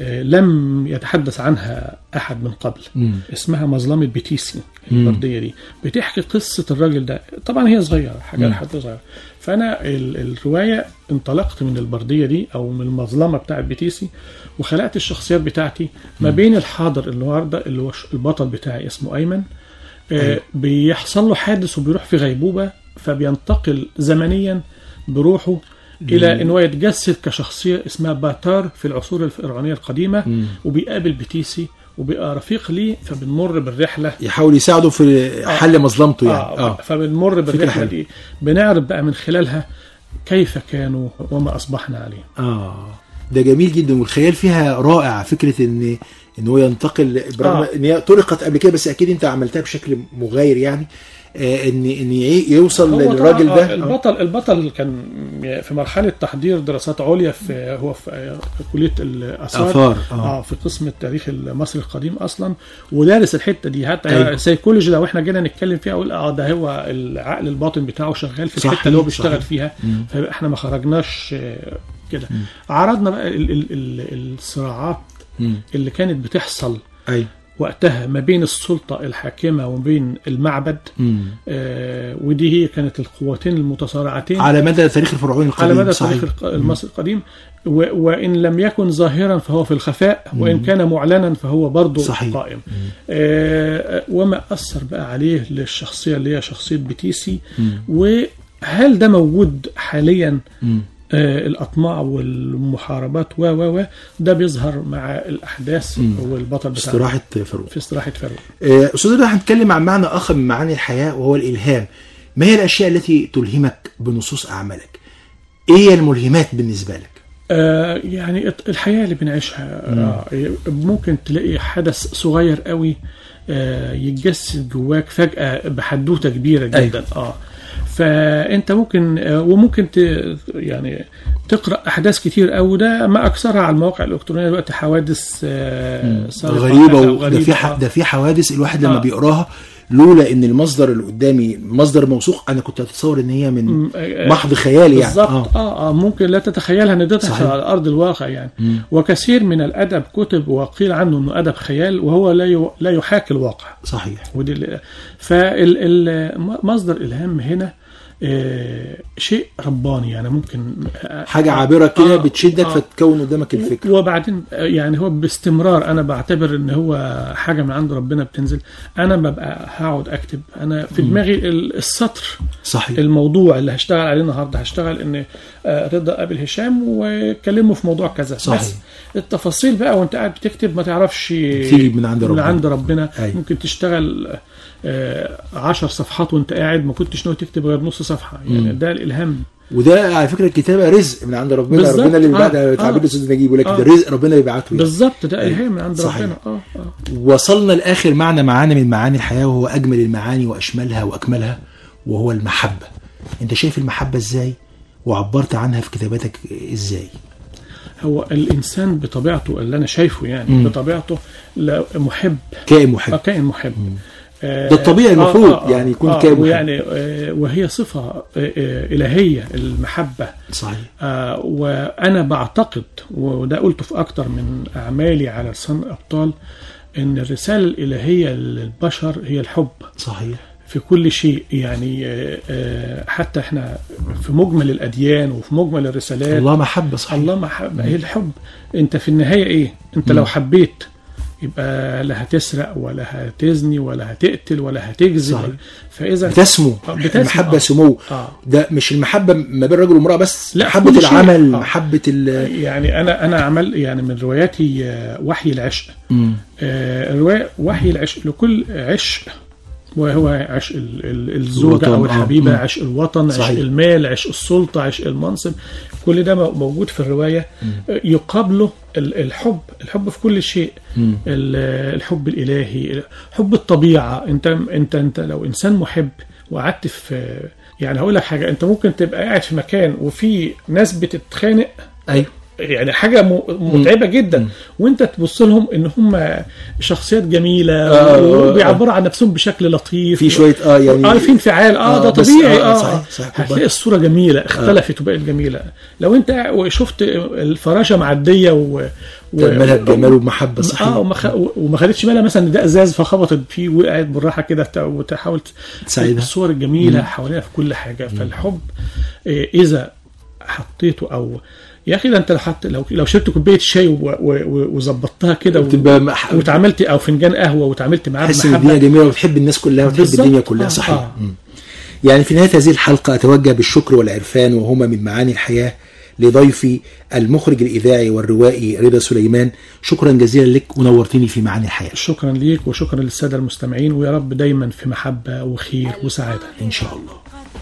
لم يتحدث عنها أحد من قبل. اسمها مظلمة بيتيسي. البردية دي بتحكي قصة الراجل ده. طبعا هي صغيرة، حاجة لحد صغيرة. فأنا الرواية انطلقت من البردية دي أو من المظلمة بتاعت بيتيسي، وخلقت الشخصيات بتاعتي ما بين الحاضر النهاردة اللي هو البطل بتاعي اسمه أيمن. بيحصل له حادث وبيروح في غيبوبة، فبينتقل زمنيا بروحه إلى أنه يتجسد كشخصية اسمها باتار في العصور الفرعونية القديمة. وبيقابل بيتيسي وبيبقى رفيق ليه، فبنمر بالرحلة يحاول يساعده في حل مظلمته يعني. فبنمر بالرحلة دي، بنعرف بقى من خلالها كيف كانوا وما أصبحنا عليه. ده جميل جدا، والخيال فيها رائع. فكرة ان هو ينتقل برغم ان هي طرقت قبل كده، بس اكيد انت عملتها بشكل مغاير يعني. ان يوصل للراجل ده. البطل كان في مرحله تحضير دراسات عليا هو في كليه الاثار في قسم التاريخ المصري القديم اصلا، ودارس الحته دي حتى سيكولوجي. لو احنا جينا نتكلم فيها اقول ده هو العقل الباطن بتاعه شغال في الحته اللي هو بيشتغل فيها، فاحنا ما خرجناش كده. عرضنا بقى الصراعات اللي كانت بتحصل وقتها ما بين السلطة الحاكمة وما بين المعبد، ودي هي كانت القوتين المتصارعتين على مدى التاريخ الفرعوني القديم، على مدى التاريخ المصري القديم. وإن لم يكن ظاهرا فهو في الخفاء، وإن كان معلنا فهو برضه قائم. وما أثر بقى عليه للشخصية اللي هي شخصية بتيسي، وهل ده موجود حاليا؟ الأطماع والمحاربات ده بيظهر مع الأحداث والبطل بتاعه في استراحة فرعون. أستاذ ده هنتكلم عن معنى آخر من معاني الحياة وهو الإلهام. ما هي الأشياء التي تلهمك بنصوص أعمالك؟ إيه هي الملهمات بالنسبة لك؟ يعني الحياة اللي بنعيشها، ممكن تلاقي حدث صغير قوي يتجسد جواك فجأة بحدوتة كبيرة جدا. فانت ممكن يعني تقرا احداث كتير قوي، ده ما اكثرها على المواقع الالكترونيه دلوقتي، حوادث غريبه. ده في حوادث الواحد لما بيقراها لولا ان المصدر اللي قدامي مصدر موثوق انا كنت اتصور ان هي من محض خيالي يعني. بالظبط. ممكن لا تتخيلها ان ده تحصل على ارض الواقع يعني. وكثير من الادب كتب وقيل عنه انه ادب خيال، وهو لا يحاكي الواقع. صحيح. فمصدر الالهام هنا شيء رباني يعني، ممكن حاجة عابرة كده بتشدك فتكون قدامك الفكرة. وبعدين يعني هو باستمرار أنا بعتبر إن هو حاجة من عند ربنا بتنزل. أنا ببقى هقعد أكتب، أنا في دماغي السطر. صحيح. الموضوع اللي هشتغل عليه النهاردة هشتغل إن رضا قابل هشام وكلمه في موضوع كذا. صحيح. بس التفاصيل بقى وانت قاعد بتكتب ما تعرفش تيجي من عند ربنا. ممكن تشتغل 10 صفحات وانت قاعد ما كنتش ناوي تكتب غير نص صفحة يعني. ده الإلهام. وده على فكرة الكتابة رزق من عند ربنا. بالزبط. ربنا اللي بيبعت تعبير الأستاذ نجيب يقول لك ده رزق ربنا بيبعته. بالظبط. ده إلهام من عند ربنا. وصلنا لآخر معاني من معاني الحياة، وهو أجمل المعاني وأشملها وأكملها، وهو المحبة. أنت شايف المحبة إزاي وعبرت عنها في كتاباتك إزاي؟ هو الإنسان بطبيعته اللي أنا شايفه يعني بطبيعته محب، كائن محب. كائن محب. ده الطبيعي المفروض يعني يكون كائن محب. يعني وهي صفة إلهية المحبة. صحيح. وأنا بعتقد، وده قلته في أكتر من أعمالي على لسان الأبطال، إن الرسالة الإلهية للبشر هي الحب. صحيح. في كل شيء يعني. حتى احنا في مجمل الأديان وفي مجمل الرسالات الله محبة. صحيح. الله محبة. هي الحب. انت في النهاية ايه؟ انت لو حبيت يبقى لا هتسرق ولا هتزني ولا هتقتل ولا هتكذب. فإذا بتسمو. المحبة سمو. ده مش المحبة ما بين رجل وامرأة بس، محبة العمل. محبة يعني أنا عمل يعني من رواياتي وحي العشق. الرواية وحي العشق لكل عشق، وهو عشق الزوجة أو الحبيبة، عشق الوطن، عشق المال، عشق السلطة، عشق المنصب. كل ده موجود في الرواية. يقابله الحب في كل شيء. الحب الإلهي، حب الطبيعة. انت لو إنسان محب وقعدت في يعني هقول لك حاجة، انت ممكن تبقى قاعد في مكان وفي ناس بتتخانق. أيوه. يعني حاجة متعبة جدا، وانت تبص لهم ان هم شخصيات جميلة وبيعبروا عن نفسهم بشكل لطيف، في شوية يعني في انفعال ده طبيعي. صحيح. هتلاقي الصورة جميلة اختلفت وبقت جميلة. لو انت شفت الفراشة معدية تعملها بجمال ومحبة. صحيح. وما خدتش بالها مثلا ان ده ازاز فخبطت فيه وقعت بالراحة كده، وتحاول تساعدها. الصور الجميلة حواليها في كل حاجة. فالحب إذا حطيته أو يا اخي، ده انت لو شربت كوبايه شاي وظبطتها كده وتعاملت او فنجان قهوه وتعاملت معاه بمحبه، الدنيا جميله وتحب الناس كلها وتحب الدنيا كلها. صحيح. يعني في نهايه هذه الحلقه اتوجه بالشكر والعرفان، وهما من معاني الحياه، لضيفي المخرج الاذاعي والروائي رضا سليمان. شكرا جزيلا لك ونورتني في معاني الحياه. شكرا ليك وشكرا للساده المستمعين، ويا رب دايما في محبه وخير وسعاده ان شاء الله.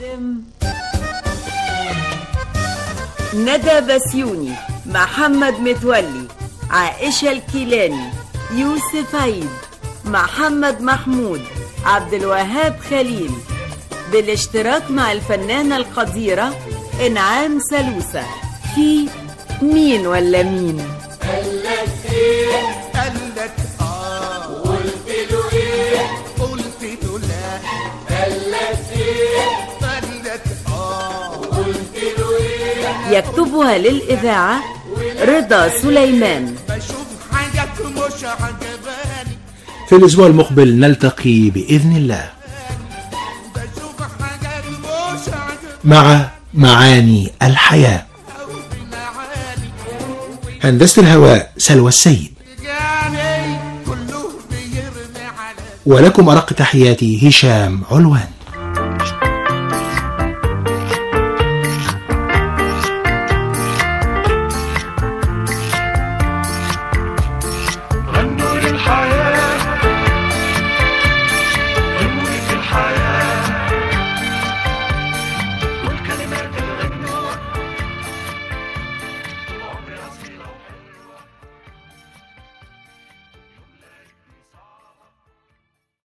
ندى بسيوني، محمد متولي، عائشة الكيلاني، يوسف عيد، محمد محمود، عبد الوهاب خليل، بالاشتراك مع الفنانة القديرة إنعام سلوسة في مين ولا مين. قالك ايه قالك قلت له ايه قلت له لا قالك ايه قالك قلت له ايه. يكتبها للإذاعة رضا سليمان. بشوف حاجات مش عجباني. في الأسبوع المقبل نلتقي بإذن الله مع معاني الحياة. هندسة الهواء سلوى السيد، ولكم أرق تحياتي هشام علوان.